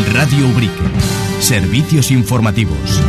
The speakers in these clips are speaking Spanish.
Radio Ubrique. Servicios informativos.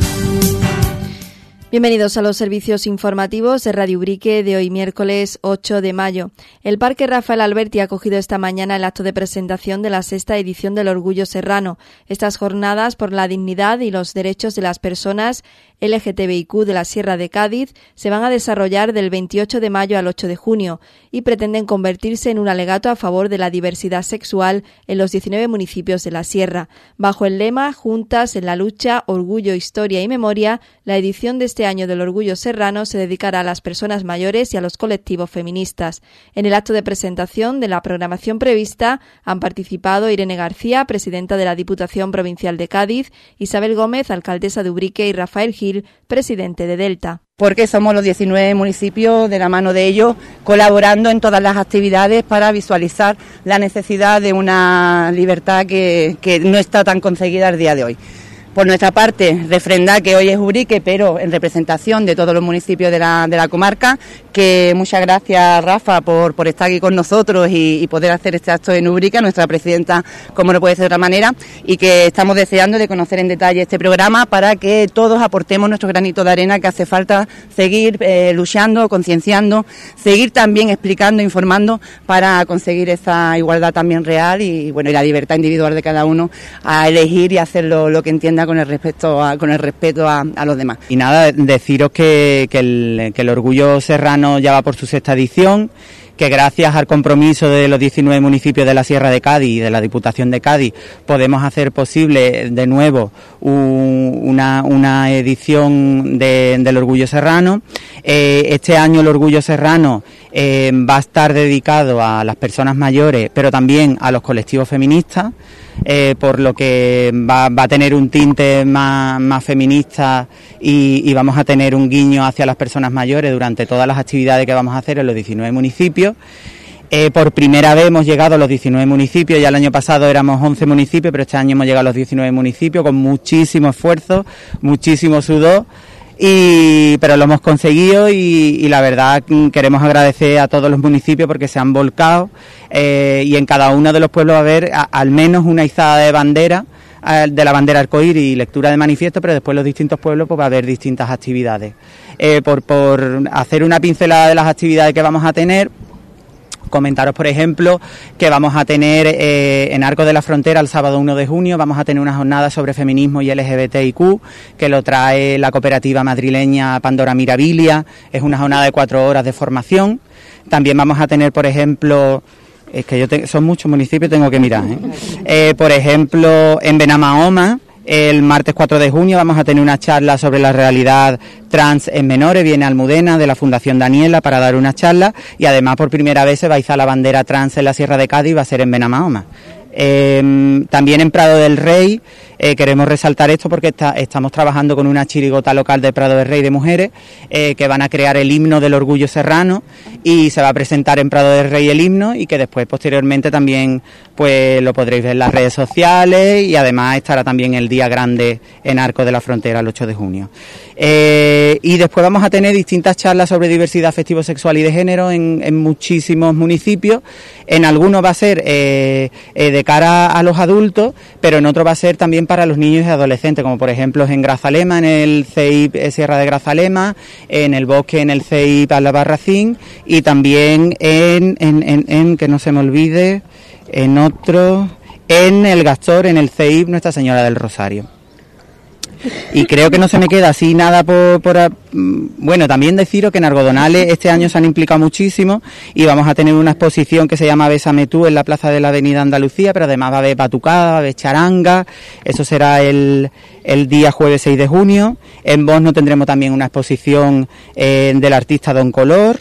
Bienvenidos a los servicios informativos de Radio Ubrique de hoy miércoles 8 de mayo. El Parque Rafael Alberti ha acogido esta mañana el acto de presentación de la 6ª edición del Orgullo Serrano. Estas jornadas por la dignidad y los derechos de las personas LGTBIQ de la Sierra de Cádiz se van a desarrollar del 28 de mayo al 8 de junio y pretenden convertirse en un alegato a favor de la diversidad sexual en los 19 municipios de la Sierra. Bajo el lema Juntas en la lucha, orgullo, historia y memoria, la edición de este año del Orgullo Serrano se dedicará a las personas mayores y a los colectivos feministas. En el acto de presentación de la programación prevista han participado Irene García, presidenta de la Diputación Provincial de Cádiz, Isabel Gómez, alcaldesa de Ubrique, y Rafael Gil, presidente de Delta. Porque somos los 19 municipios, de la mano de ellos, colaborando en todas las actividades para visualizar la necesidad de una libertad que no está tan conseguida al día de hoy. Por nuestra parte, refrendar que hoy es Ubrique, pero en representación de todos los municipios de la comarca, que muchas gracias, Rafa, por estar aquí con nosotros y poder hacer este acto en Ubrique, nuestra presidenta, como no puede ser de otra manera, y que estamos deseando de conocer en detalle este programa para que todos aportemos nuestro granito de arena, que hace falta seguir luchando, concienciando, seguir también explicando, informando para conseguir esa igualdad también real y la libertad individual de cada uno a elegir y hacer lo que entienda con el respeto a los demás. Y nada, deciros que el Orgullo Serrano ya va por su 6ª edición, que gracias al compromiso de los 19 municipios de la Sierra de Cádiz y de la Diputación de Cádiz podemos hacer posible de nuevo una edición del Orgullo Serrano. Este año el Orgullo Serrano va a estar dedicado a las personas mayores, pero también a los colectivos feministas, por lo que va a tener un tinte más feminista y vamos a tener un guiño hacia las personas mayores durante todas las actividades que vamos a hacer en los 19 municipios. Por primera vez hemos llegado a los 19 municipios, ya el año pasado éramos 11 municipios, pero este año hemos llegado a los 19 municipios con muchísimo esfuerzo, muchísimo sudor. Pero lo hemos conseguido y la verdad queremos agradecer a todos los municipios porque se han volcado y en cada uno de los pueblos va a haber al menos una izada de bandera, de la bandera arcoíris y lectura de manifiesto, pero después en los distintos pueblos pues va a haber distintas actividades. Por hacer una pincelada de las actividades que vamos a tener, comentaros, por ejemplo, que vamos a tener en Arcos de la Frontera el sábado 1 de junio, vamos a tener una jornada sobre feminismo y LGBTIQ, que lo trae la cooperativa madrileña Pandora Mirabilia, es una jornada de 4 horas de formación. También vamos a tener, por ejemplo, es que son muchos municipios, tengo que mirar, por ejemplo, en Benamahoma, el martes 4 de junio vamos a tener una charla sobre la realidad trans en menores, viene Almudena de la Fundación Daniela para dar una charla y además por primera vez se va a izar la bandera trans en la Sierra de Cádiz y va a ser en Benamahoma. También en Prado del Rey queremos resaltar esto porque estamos trabajando con una chirigota local de Prado del Rey de mujeres que van a crear el himno del Orgullo Serrano y se va a presentar en Prado del Rey el himno y que después posteriormente también pues lo podréis ver en las redes sociales y además estará también el día grande en Arcos de la Frontera el 8 de junio. Y después vamos a tener distintas charlas sobre diversidad afectivo-sexual y de género en muchísimos municipios. En algunos va a ser de cara a los adultos, pero en otros va a ser también para los niños y adolescentes, como por ejemplo en Grazalema, en el CEIP Sierra de Grazalema, en el Bosque, en el CEIP Albarracín y también en que no se me olvide, en el Gastor, en el CEIP Nuestra Señora del Rosario. Y creo que no se me queda así nada bueno, también deciros que en Algodonales este año se han implicado muchísimo y vamos a tener una exposición que se llama Bésame tú en la plaza de la Avenida Andalucía, pero además va a haber batucada, va a haber charanga, eso será el día jueves 6 de junio. En Bosno tendremos también una exposición del artista Don Color.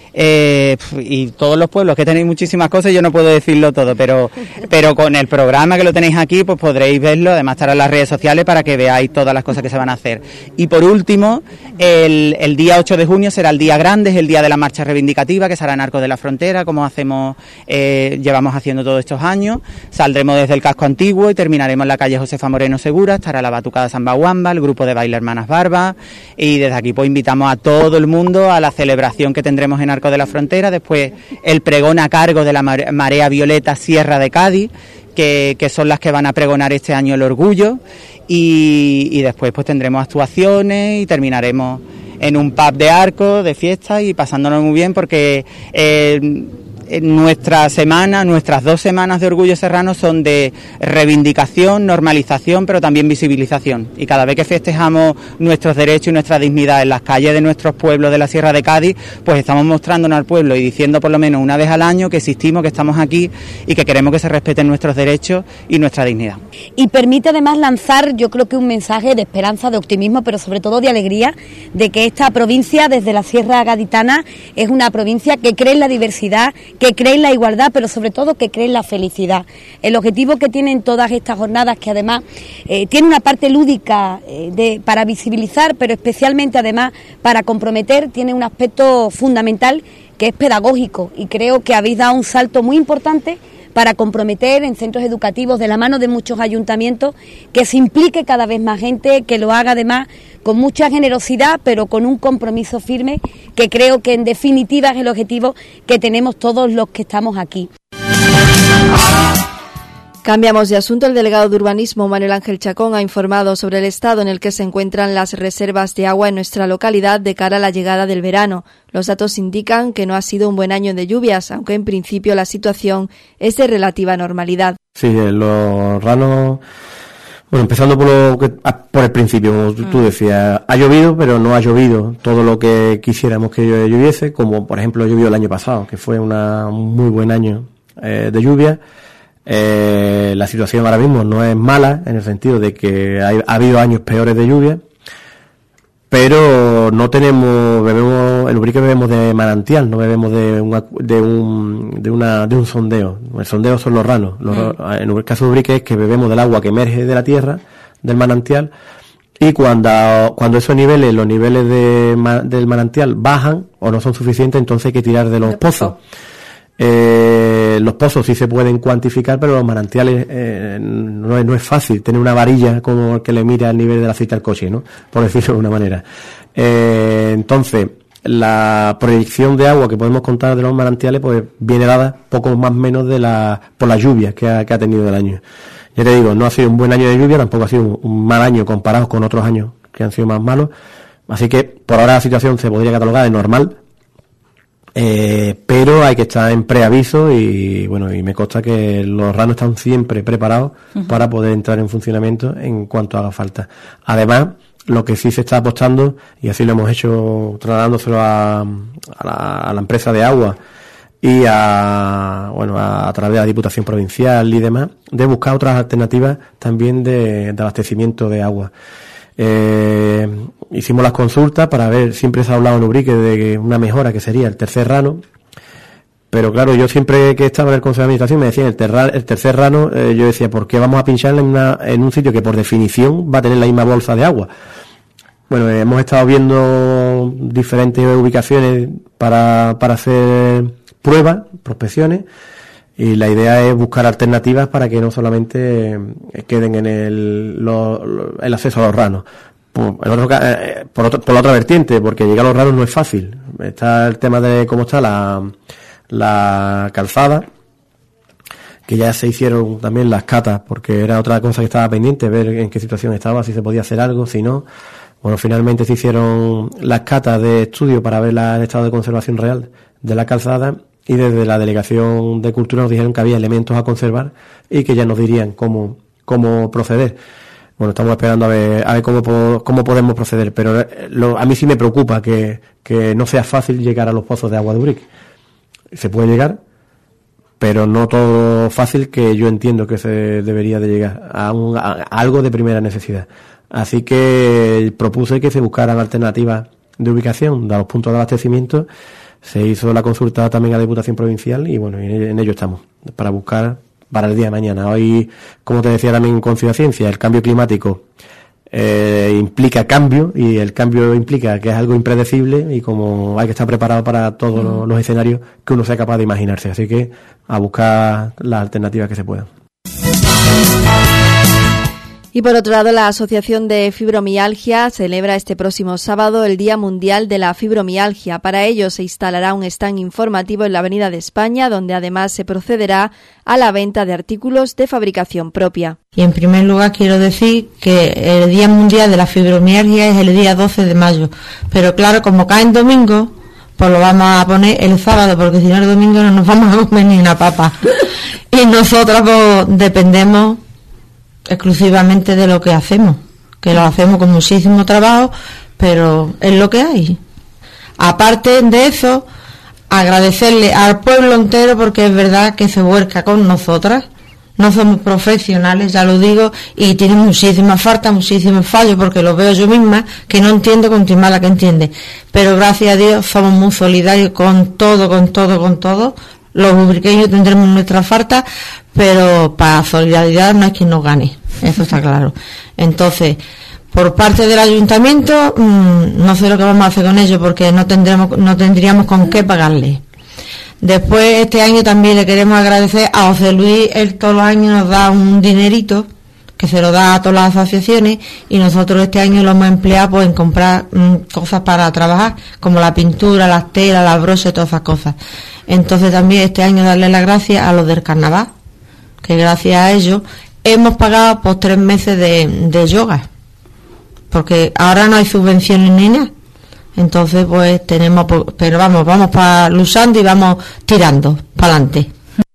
Y todos los pueblos que tenéis muchísimas cosas, yo no puedo decirlo todo, pero con el programa que lo tenéis aquí pues podréis verlo, además estará en las redes sociales para que veáis todas las cosas que se van a hacer. Y por último, el día 8 de junio será el día grande, es el día de la marcha reivindicativa que será en Arcos de la Frontera, como llevamos haciendo todos estos años. Saldremos desde el casco antiguo y terminaremos en la calle Josefa Moreno Segura, estará la batucada Samba Guamba, el grupo de baile Hermanas Barbas y desde aquí pues invitamos a todo el mundo a la celebración que tendremos en Arcos de la Frontera, después el pregón a cargo de la Marea Violeta Sierra de Cádiz, que son las que van a pregonar este año el orgullo, y después pues tendremos actuaciones y terminaremos en un pub de Arcos, de fiesta, y pasándonos muy bien, porque nuestras 2 semanas de Orgullo Serrano son de reivindicación, normalización, pero también visibilización. Y cada vez que festejamos nuestros derechos y nuestra dignidad en las calles de nuestros pueblos de la Sierra de Cádiz, pues estamos mostrándonos al pueblo y diciendo por lo menos una vez al año que existimos, que estamos aquí y que queremos que se respeten nuestros derechos y nuestra dignidad. Y permite además lanzar, yo creo que un mensaje de esperanza, de optimismo, pero sobre todo de alegría, de que esta provincia, desde la Sierra Gaditana, es una provincia que cree en la diversidad, que cree en la igualdad, pero sobre todo que cree en la felicidad. El objetivo que tienen todas estas jornadas, que además tiene una parte lúdica para visibilizar, pero especialmente además para comprometer, tiene un aspecto fundamental que es pedagógico, y creo que habéis dado un salto muy importante para comprometer en centros educativos, de la mano de muchos ayuntamientos, que se implique cada vez más gente, que lo haga además con mucha generosidad, pero con un compromiso firme, que creo que en definitiva es el objetivo que tenemos todos los que estamos aquí. Cambiamos de asunto. El delegado de Urbanismo, Manuel Ángel Chacón, ha informado sobre el estado en el que se encuentran las reservas de agua en nuestra localidad de cara a la llegada del verano. Los datos indican que no ha sido un buen año de lluvias, aunque en principio la situación es de relativa normalidad. Sí, los ranos, bueno, empezando por el principio, como tú decías, ha llovido, pero no ha llovido todo lo que quisiéramos que lloviese, como por ejemplo llovió el año pasado, que fue un muy buen año de lluvia. La situación ahora mismo no es mala, en el sentido de que ha habido años peores de lluvia, pero no bebemos, el Ubrique bebemos de manantial, no bebemos de un sondeo. El sondeo son los ranos. En el caso de Ubrique es que bebemos del agua que emerge de la tierra, del manantial, y cuando esos niveles, los niveles del manantial bajan o no son suficientes, entonces hay que tirar de los pozos. Los pozos sí se pueden cuantificar, pero los manantiales no es fácil tener una varilla como el que le mira el nivel del aceite al coche, ¿no? Por decirlo de una manera. Entonces, la proyección de agua que podemos contar de los manantiales pues viene dada poco más o menos por las lluvias que ha tenido el año. Ya te digo, no ha sido un buen año de lluvia, tampoco ha sido un mal año comparado con otros años que han sido más malos. Así que por ahora la situación se podría catalogar de normal. Pero hay que estar en preaviso y bueno, y me consta que los ranos están siempre preparados para poder entrar en funcionamiento en cuanto haga falta. Además, lo que sí se está apostando, y así lo hemos hecho trasladándoselo a la empresa de agua y a través de la Diputación Provincial y demás, de buscar otras alternativas también de abastecimiento de agua. Hicimos las consultas para ver, siempre se ha hablado en Ubrique de una mejora que sería el tercer rano, pero claro, yo siempre que estaba en el Consejo de Administración me decían el tercer rano, yo decía, ¿por qué vamos a pincharla en un sitio que por definición va a tener la misma bolsa de agua? Bueno, hemos estado viendo diferentes ubicaciones para hacer pruebas, prospecciones, y la idea es buscar alternativas para que no solamente queden en el acceso a los ranos. Por la otra vertiente, porque llegar a los ranos no es fácil. Está el tema de cómo está la calzada, que ya se hicieron también las catas, porque era otra cosa que estaba pendiente, ver en qué situación estaba, si se podía hacer algo, si no. Bueno, finalmente se hicieron las catas de estudio para ver el estado de conservación real de la calzada, y desde la Delegación de Cultura nos dijeron que había elementos a conservar y que ya nos dirían cómo proceder. Bueno, estamos esperando a ver cómo podemos proceder, pero a mí sí me preocupa que no sea fácil llegar a los pozos de agua de Ubrique. Se puede llegar, pero no todo fácil, que yo entiendo que se debería de llegar a algo de primera necesidad. Así que propuse que se buscaran alternativas de ubicación de los puntos de abastecimiento. Se hizo la consulta también a la Diputación Provincial y bueno, en ello estamos, para buscar para el día de mañana. Hoy, como te decía también con Ciudad Ciencia, el cambio climático implica cambio, y el cambio implica que es algo impredecible, y como hay que estar preparado para todos los escenarios que uno sea capaz de imaginarse. Así que a buscar las alternativas que se puedan. Y por otro lado, la Asociación de Fibromialgia celebra este próximo sábado el Día Mundial de la Fibromialgia. Para ello se instalará un stand informativo en la Avenida de España, donde además se procederá a la venta de artículos de fabricación propia. Y en primer lugar quiero decir que el Día Mundial de la Fibromialgia es el día 12 de mayo. Pero claro, como cae en domingo, pues lo vamos a poner el sábado, porque si no el domingo no nos vamos a comer ni una papa. Y nosotros pues, dependemos exclusivamente de lo que hacemos, que lo hacemos con muchísimo trabajo, pero es lo que hay. Aparte de eso, agradecerle al pueblo entero, porque es verdad que se vuelca con nosotras. No somos profesionales, ya lo digo, y tienen muchísimas faltas, muchísimos fallos, porque lo veo yo misma, que no entiendo con quien mala que entiende. Pero gracias a Dios somos muy solidarios con todo. Los ubriqueños tendremos nuestras faltas, pero para solidaridad no hay quien nos gane, eso está claro. Entonces, por parte del ayuntamiento, no sé lo que vamos a hacer con ellos, porque no tendríamos con qué pagarle. Después, este año también le queremos agradecer a José Luis. Él todos los años nos da un dinerito que se lo da a todas las asociaciones, y nosotros este año lo hemos empleado pues en comprar cosas para trabajar, como la pintura, las telas, las broches, todas esas cosas. Entonces también este año darle las gracias a los del carnaval, que gracias a ellos hemos pagado pues 3 meses de yoga, porque ahora no hay subvenciones ni nada. Entonces pues tenemos, pero vamos para luchando y vamos tirando para adelante.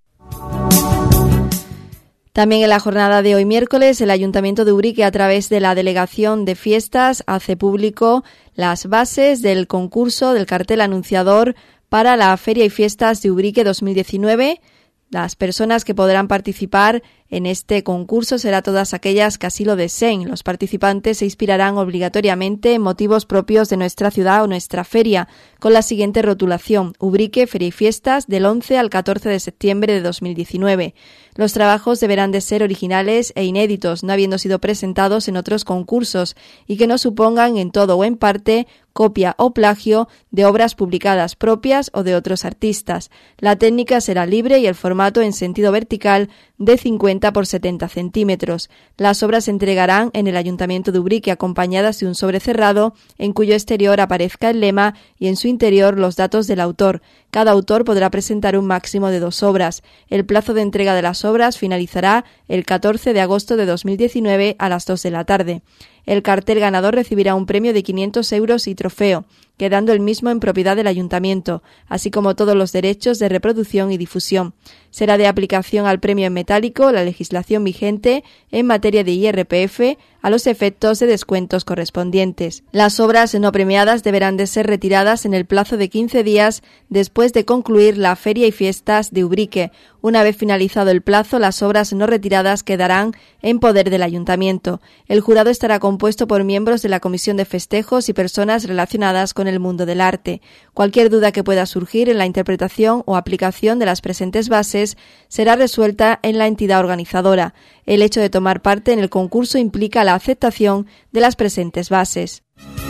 También en la jornada de hoy miércoles, el Ayuntamiento de Ubrique, a través de la Delegación de Fiestas, hace público las bases del concurso del cartel anunciador para la Feria y Fiestas de Ubrique 2019. Las personas que podrán participar en este concurso serán todas aquellas que así lo deseen. Los participantes se inspirarán obligatoriamente en motivos propios de nuestra ciudad o nuestra feria, con la siguiente rotulación: Ubrique, Feria y Fiestas, del 11 al 14 de septiembre de 2019. Los trabajos deberán de ser originales e inéditos, no habiendo sido presentados en otros concursos, y que no supongan en todo o en parte copia o plagio de obras publicadas propias o de otros artistas. La técnica será libre y el formato en sentido vertical de 50 por 70 centímetros. Las obras se entregarán en el Ayuntamiento de Ubrique acompañadas de un sobre cerrado en cuyo exterior aparezca el lema y en su interior los datos del autor. Cada autor podrá presentar un máximo de 2 obras. El plazo de entrega de las obras finalizará el 14 de agosto de 2019 a las 2 de la tarde. El cartel ganador recibirá un premio de 500 euros y trofeo, quedando el mismo en propiedad del Ayuntamiento, así como todos los derechos de reproducción y difusión. Será de aplicación al premio en metálico la legislación vigente en materia de IRPF a los efectos de descuentos correspondientes. Las obras no premiadas deberán de ser retiradas en el plazo de 15 días después de concluir la Feria y Fiestas de Ubrique. Una vez finalizado el plazo, las obras no retiradas quedarán en poder del Ayuntamiento. El jurado estará compuesto por miembros de la Comisión de Festejos y personas relacionadas con el mundo del arte. Cualquier duda que pueda surgir en la interpretación o aplicación de las presentes bases será resuelta en la entidad organizadora. El hecho de tomar parte en el concurso implica la aceptación de las presentes bases.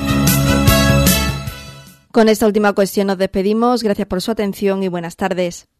Con esta última cuestión nos despedimos. Gracias por su atención y buenas tardes.